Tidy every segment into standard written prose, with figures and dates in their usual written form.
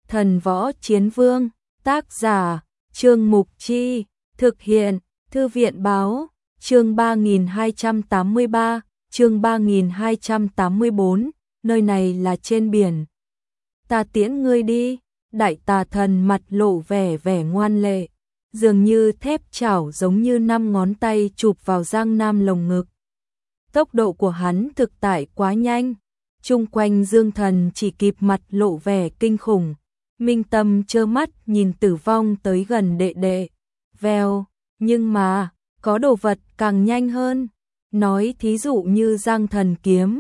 Thần Võ Chiến Vương, tác giả, Trương Mục Chi, thực hiện, Thư viện Báo, chương 3283, chương 3284, nơi này là trên biển. Ta tiễn ngươi đi, đại tà thần mặt lộ vẻ ngoan lệ, dường như thép chảo giống như 5 ngón tay chụp vào Giang Nam lồng ngực. Tốc độ của hắn thực tại quá nhanh, chung quanh Dương Thần chỉ kịp mặt lộ vẻ kinh khủng. Minh Tâm trơ mắt nhìn tử vong tới gần đệ đệ. Vèo, nhưng mà, có đồ vật càng nhanh hơn. Nói thí dụ như Giang Thần kiếm.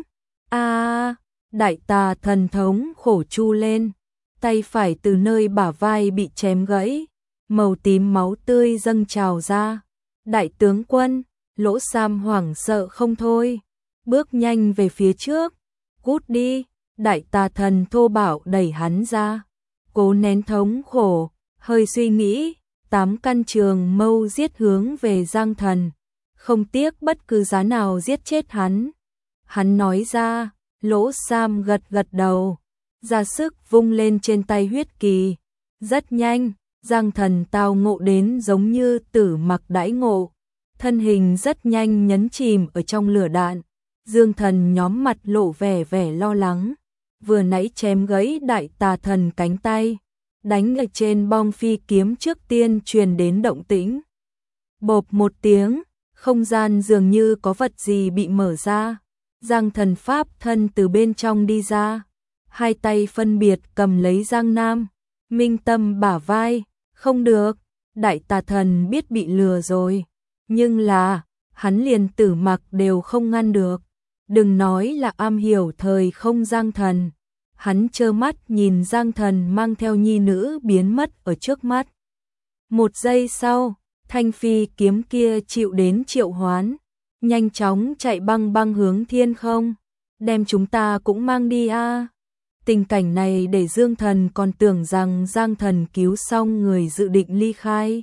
Đại tà thần thống khổ chu lên. Tay phải từ nơi bả vai bị chém gãy. Màu tím máu tươi dâng trào ra. Đại tướng quân, Lỗ Sam hoảng sợ không thôi. Bước nhanh về phía trước. Cút đi, đại tà thần thô bạo đẩy hắn ra. Cố nén thống khổ, hơi suy nghĩ, 8 căn trường mâu giết hướng về Giang Thần, không tiếc bất cứ giá nào giết chết hắn. Hắn nói ra, Lỗ Sam gật đầu, ra sức vung lên trên tay huyết kỳ. Rất nhanh, Giang Thần tao ngộ đến giống như Tử Mặc đãi ngộ, thân hình rất nhanh nhấn chìm ở trong lửa đạn. Dương Thần nhóm mặt lộ vẻ lo lắng. Vừa nãy chém gãy đại tà thần cánh tay, đánh ở trên bong phi kiếm trước tiên truyền đến động tĩnh. Bộp một tiếng, không gian dường như có vật gì bị mở ra. Giang Thần pháp thân từ bên trong đi ra, hai tay phân biệt cầm lấy Giang Nam, Minh Tâm bả vai. Không được, đại tà thần biết bị lừa rồi, nhưng là hắn liền Tử Mặc đều không ngăn được. Đừng nói là am hiểu thời không Giang Thần, hắn trơ mắt nhìn Giang Thần mang theo nhi nữ biến mất ở trước mắt. Một giây sau, thanh phi kiếm kia chịu đến triệu hoán, nhanh chóng chạy băng hướng thiên không, đem chúng ta cũng mang đi a. Tình cảnh này để Dương Thần còn tưởng rằng Giang Thần cứu xong người dự định ly khai.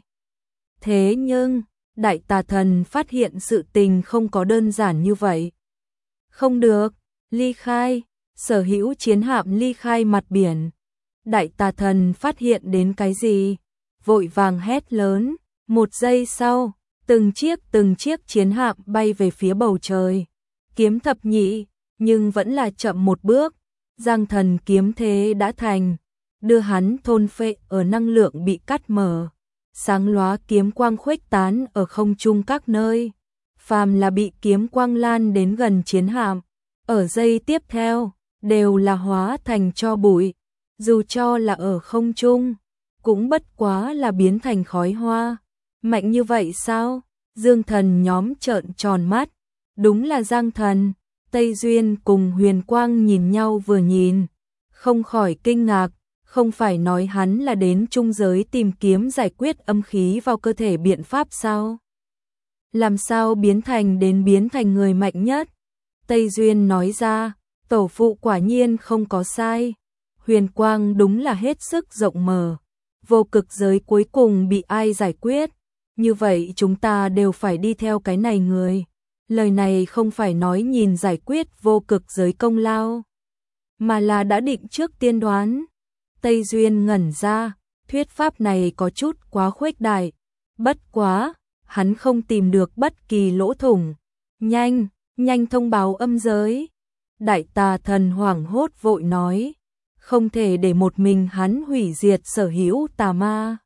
Thế nhưng, đại tà thần phát hiện sự tình không có đơn giản như vậy. Không được, ly khai, sở hữu chiến hạm ly khai mặt biển. Đại tà thần phát hiện đến cái gì? Vội vàng hét lớn, một giây sau, từng chiếc chiến hạm bay về phía bầu trời. Kiếm thập nhị, nhưng vẫn là chậm một bước. Giang Thần kiếm thế đã thành, đưa hắn thôn phệ ở năng lượng bị cắt mở. Sáng lóa kiếm quang khuếch tán ở không trung các nơi. Phàm là bị kiếm quang lan đến gần chiến hạm, ở giây tiếp theo, đều là hóa thành tro bụi. Dù cho là ở không trung, cũng bất quá là biến thành khói hoa. Mạnh như vậy sao? Dương Thần nhóm trợn tròn mắt. Đúng là Giang Thần. Tây Duyên cùng Huyền Quang nhìn nhau vừa nhìn, không khỏi kinh ngạc. Không phải nói hắn là đến trung giới tìm kiếm giải quyết âm khí vào cơ thể biện pháp sao? Làm sao biến thành người mạnh nhất? Tây Duyên nói ra, tổ phụ quả nhiên không có sai. Huyền Quang đúng là hết sức rộng mở. Vô cực giới cuối cùng bị ai giải quyết? Như vậy chúng ta đều phải đi theo cái này người. Lời này không phải nói nhìn giải quyết vô cực giới công lao, mà là đã định trước tiên đoán. Tây Duyên ngẩn ra, thuyết pháp này có chút quá khuếch đại. Bất quá, hắn không tìm được bất kỳ lỗ thủng. Nhanh thông báo âm giới. Đại tà thần hoảng hốt vội nói, không thể để một mình hắn hủy diệt sở hữu tà ma.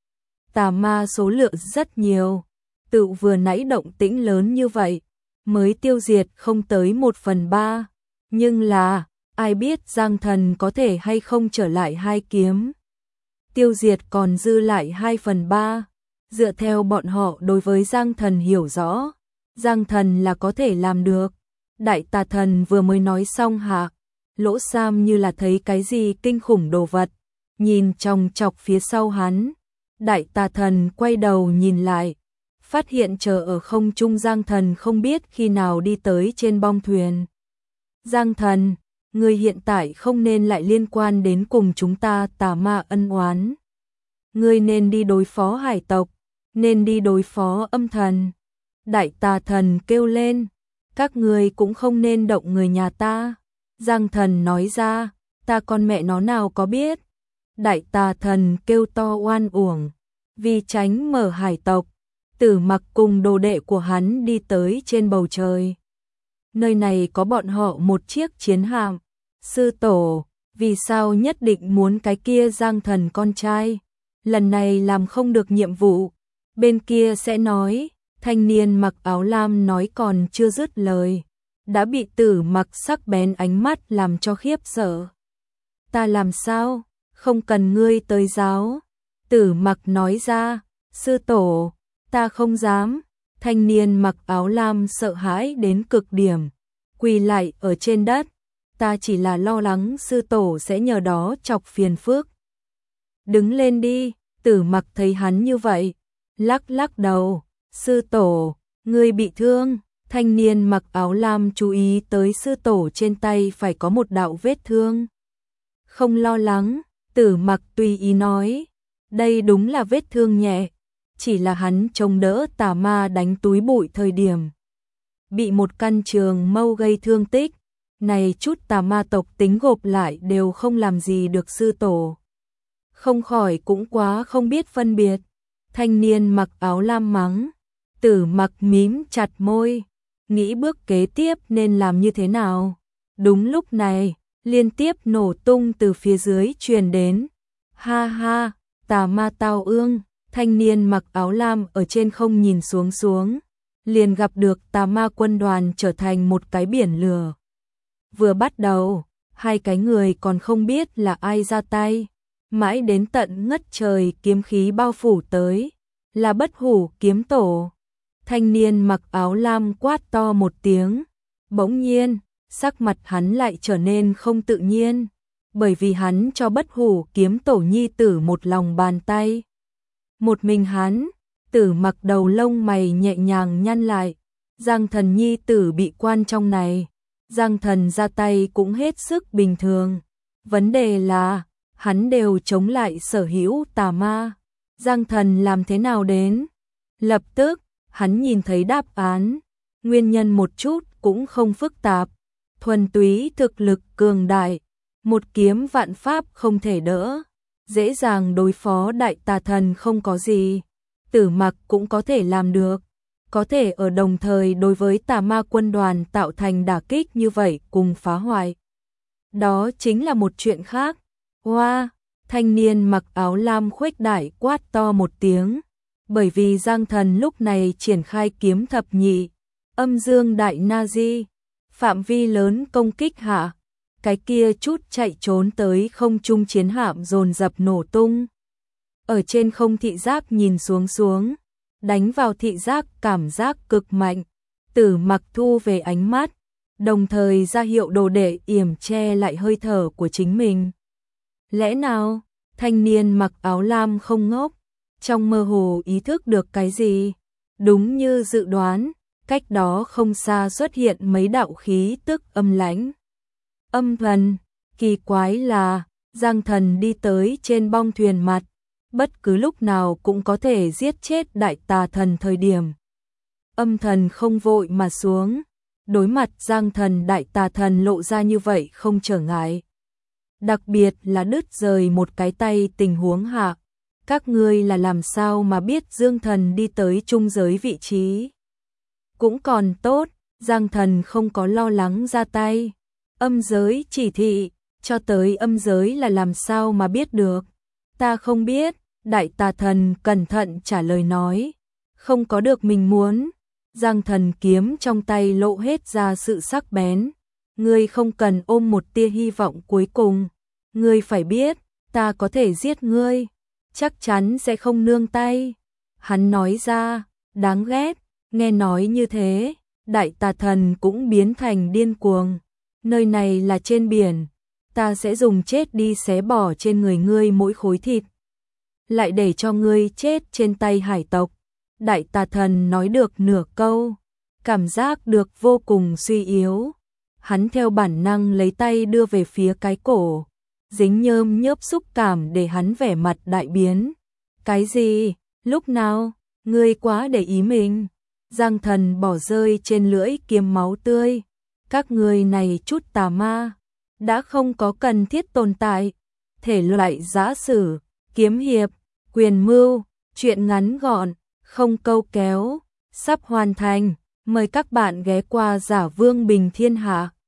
Tà ma số lượng rất nhiều, tự vừa nãy động tĩnh lớn như vậy, mới tiêu diệt không tới 1/3. Nhưng là, ai biết Giang Thần có thể hay không trở lại hai kiếm. Tiêu diệt còn dư lại 2/3. Dựa theo bọn họ đối với Giang Thần hiểu rõ, Giang Thần là có thể làm được. Đại tà thần vừa mới nói xong hạ, Lỗ Sam như là thấy cái gì kinh khủng đồ vật, nhìn chòng chọc phía sau hắn. Đại tà thần quay đầu nhìn lại, phát hiện chờ ở không trung Giang Thần không biết khi nào đi tới trên bong thuyền. Giang Thần, người hiện tại không nên lại liên quan đến cùng chúng ta tà ma ân oán. Ngươi nên đi đối phó hải tộc, nên đi đối phó âm thần. Đại tà thần kêu lên, các ngươi cũng không nên động người nhà ta. Giang Thần nói ra, ta con mẹ nó nào có biết. Đại tà thần kêu to oan uổng, vì tránh mở hải tộc, Tử Mặc cùng đồ đệ của hắn đi tới trên bầu trời. Nơi này có bọn họ một chiếc chiến hạm. Sư tổ, vì sao nhất định muốn cái kia Giang Thần con trai? Lần này làm không được nhiệm vụ, bên kia sẽ nói. Thanh niên mặc áo lam nói còn chưa dứt lời, đã bị Tử Mặc sắc bén ánh mắt làm cho khiếp sợ. Ta làm sao? Không cần ngươi tới giáo. Tử Mặc nói ra, sư tổ, ta không dám. Thanh niên mặc áo lam sợ hãi đến cực điểm, quỳ lại ở trên đất. Ta chỉ là lo lắng sư tổ sẽ nhờ đó chọc phiền phức. Đứng lên đi. Tử Mặc thấy hắn như vậy, lắc lắc đầu. Sư tổ, ngươi bị thương. Thanh niên mặc áo lam chú ý tới sư tổ trên tay phải có một đạo vết thương. Không lo lắng, Tử Mặc tùy ý nói. Đây đúng là vết thương nhẹ, chỉ là hắn chống đỡ tà ma đánh túi bụi thời điểm. Bị một căn trường mâu gây thương tích. Này chút tà ma tộc tính gộp lại đều không làm gì được sư tổ. Không khỏi cũng quá không biết phân biệt. Thanh niên mặc áo lam mắng. Tử Mặc mím chặt môi, nghĩ bước kế tiếp nên làm như thế nào. Đúng lúc này, liên tiếp nổ tung từ phía dưới truyền đến. Ha ha, tà ma tao ương. Thanh niên mặc áo lam ở trên không nhìn xuống, liền gặp được tà ma quân đoàn trở thành một cái biển lửa. Vừa bắt đầu, hai cái người còn không biết là ai ra tay, mãi đến tận ngất trời kiếm khí bao phủ tới, là Bất Hủ kiếm tổ. Thanh niên mặc áo lam quát to một tiếng, bỗng nhiên, sắc mặt hắn lại trở nên không tự nhiên, bởi vì hắn cho Bất Hủ kiếm tổ nhi tử một lòng bàn tay. Một mình hắn, Tử Mặc đầu lông mày nhẹ nhàng nhăn lại, Giang Thần nhi tử bị quan trong này, Giang Thần ra tay cũng hết sức bình thường. Vấn đề là, hắn đều chống lại sở hữu tà ma. Giang Thần làm thế nào đến? Lập tức, hắn nhìn thấy đáp án. Nguyên nhân một chút cũng không phức tạp. Thuần túy thực lực cường đại. Một kiếm vạn pháp không thể đỡ. Dễ dàng đối phó đại tà thần không có gì. Tử Mặc cũng có thể làm được. Có thể ở đồng thời đối với tà ma quân đoàn tạo thành đả kích như vậy cùng phá hoại. Đó chính là một chuyện khác. Hoa, thanh niên mặc áo lam khuếch đại quát to một tiếng. Bởi vì Giang Thần lúc này triển khai kiếm thập nhị, âm dương đại na di, phạm vi lớn công kích hạ. Cái kia chút chạy trốn tới không trung chiến hạm dồn dập nổ tung. Ở trên không thị giác nhìn xuống, đánh vào thị giác cảm giác cực mạnh. Tử Mặc thu về ánh mắt, đồng thời ra hiệu đồ đệ yểm che lại hơi thở của chính mình. Lẽ nào, thanh niên mặc áo lam không ngốc, trong mơ hồ ý thức được cái gì? Đúng như dự đoán, cách đó không xa xuất hiện mấy đạo khí tức âm lãnh. Âm thần, kỳ quái là, Giang Thần đi tới trên bong thuyền mặt, bất cứ lúc nào cũng có thể giết chết đại tà thần thời điểm. Âm thần không vội mà xuống, đối mặt Giang Thần đại tà thần lộ ra như vậy không trở ngại. Đặc biệt là đứt rời một cái tay tình huống hạ. Các ngươi là làm sao mà biết Dương Thần đi tới trung giới vị trí? Cũng còn tốt, Giang Thần không có lo lắng ra tay. Âm giới chỉ thị, cho tới âm giới là làm sao mà biết được? Ta không biết, đại tà thần cẩn thận trả lời nói. Không có được mình muốn. Giang Thần kiếm trong tay lộ hết ra sự sắc bén. Ngươi không cần ôm một tia hy vọng cuối cùng. Ngươi phải biết, ta có thể giết ngươi. Chắc chắn sẽ không nương tay. Hắn nói ra, đáng ghét. Nghe nói như thế, đại tà thần cũng biến thành điên cuồng. Nơi này là trên biển, ta sẽ dùng chết đi xé bỏ trên người ngươi mỗi khối thịt. Lại để cho ngươi chết trên tay hải tộc. Đại tà thần nói được nửa câu, cảm giác được vô cùng suy yếu. Hắn theo bản năng lấy tay đưa về phía cái cổ, dính nhơm nhớp xúc cảm để hắn vẻ mặt đại biến. Cái gì? Lúc nào? Ngươi quá để ý mình. Giang Thần bỏ rơi trên lưỡi kiếm máu tươi. Các ngươi này chút tà ma, đã không có cần thiết tồn tại. thể loại giã sử, kiếm hiệp, quyền mưu, truyện ngắn gọn, không câu kéo, sắp hoàn thành. Mời các bạn ghé qua Giả Vương Bình Thiên Hạ.